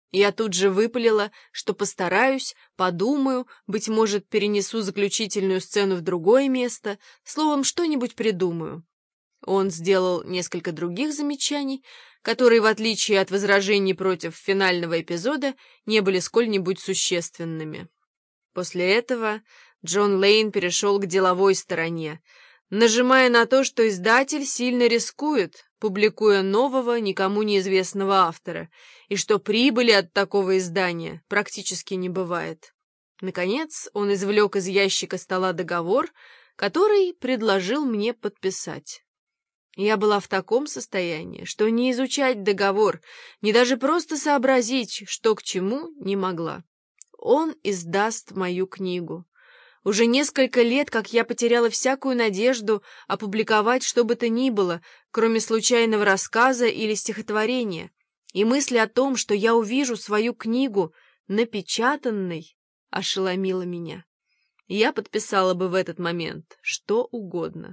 Я тут же выпалила, что постараюсь, подумаю, быть может, перенесу заключительную сцену в другое место, словом, что-нибудь придумаю. Он сделал несколько других замечаний, которые, в отличие от возражений против финального эпизода, не были сколь-нибудь существенными. После этого Джон Лейн перешел к деловой стороне, нажимая на то, что издатель сильно рискует, публикуя нового, никому неизвестного автора, и что прибыли от такого издания практически не бывает. Наконец, он извлек из ящика стола договор, который предложил мне подписать. Я была в таком состоянии, что не изучать договор, ни даже просто сообразить, что к чему, не могла. Он издаст мою книгу. Уже несколько лет, как я потеряла всякую надежду опубликовать что бы то ни было, кроме случайного рассказа или стихотворения, и мысль о том, что я увижу свою книгу напечатанной, ошеломила меня. Я подписала бы в этот момент что угодно.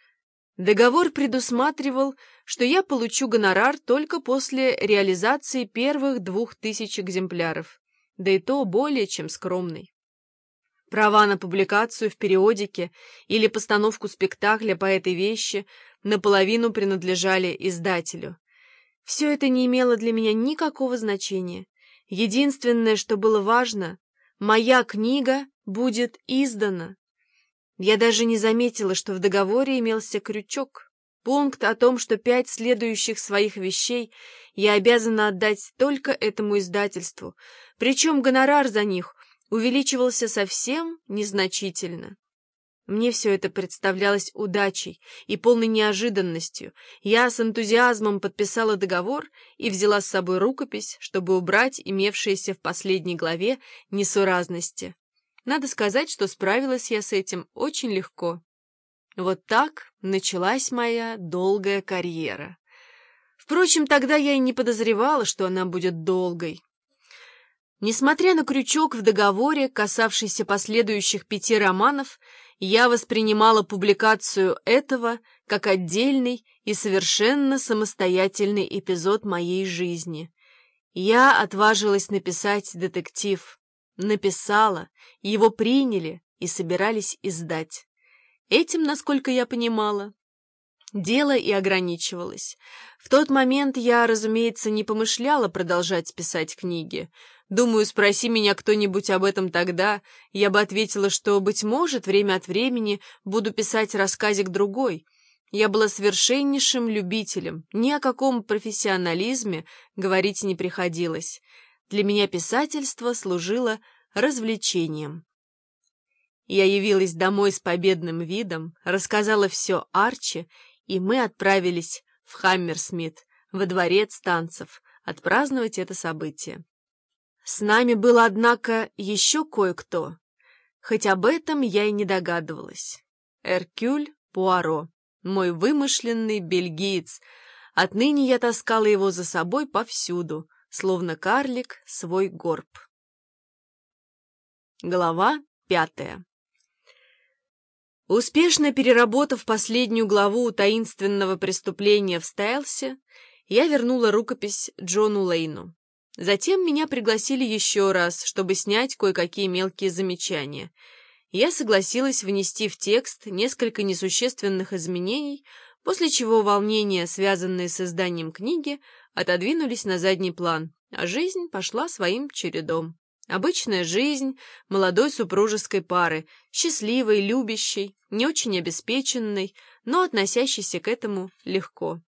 Договор предусматривал, что я получу гонорар только после реализации первых 2000 экземпляров, да и то более чем скромный. Права на публикацию в периодике или постановку спектакля по этой вещи наполовину принадлежали издателю. Все это не имело для меня никакого значения. Единственное, что было важно, моя книга будет издана. Я даже не заметила, что в договоре имелся крючок. Пункт о том, что 5 следующих своих вещей я обязана отдать только этому издательству, причем гонорар за них увеличивался совсем незначительно. Мне все это представлялось удачей и полной неожиданностью. Я с энтузиазмом подписала договор и взяла с собой рукопись, чтобы убрать имевшиеся в последней главе несуразности. Надо сказать, что справилась я с этим очень легко. Вот так началась моя долгая карьера. Впрочем, тогда я и не подозревала, что она будет долгой. Несмотря на крючок в договоре, касавшийся последующих 5 романов, я воспринимала публикацию этого как отдельный и совершенно самостоятельный эпизод моей жизни. Я отважилась написать детектив. Написала, его приняли и собирались издать. Этим, насколько я понимала, дело и ограничивалось. В тот момент я, разумеется, не помышляла продолжать писать книги. Думаю, спроси меня кто-нибудь об этом тогда, я бы ответила, что, быть может, время от времени буду писать рассказик другой. Я была совершеннейшим любителем, ни о каком профессионализме говорить не приходилось. Для меня писательство служило развлечением. Я явилась домой с победным видом, рассказала все Арчи, и мы отправились в Хаммерсмит, во дворец танцев, отпраздновать это событие. С нами был, однако, еще кое-кто, хоть об этом я и не догадывалась. Эркюль Пуаро, мой вымышленный бельгиец, отныне я таскала его за собой повсюду, словно карлик свой горб. Глава 5. Успешно переработав последнюю главу таинственного преступления в Стайлсе, я вернула рукопись Джону Лейну. Затем меня пригласили еще раз, чтобы снять кое-какие мелкие замечания. Я согласилась внести в текст несколько несущественных изменений, после чего волнения, связанные с изданием книги, отодвинулись на задний план, а жизнь пошла своим чередом. Обычная жизнь молодой супружеской пары, счастливой, любящей, не очень обеспеченной, но относящейся к этому легко.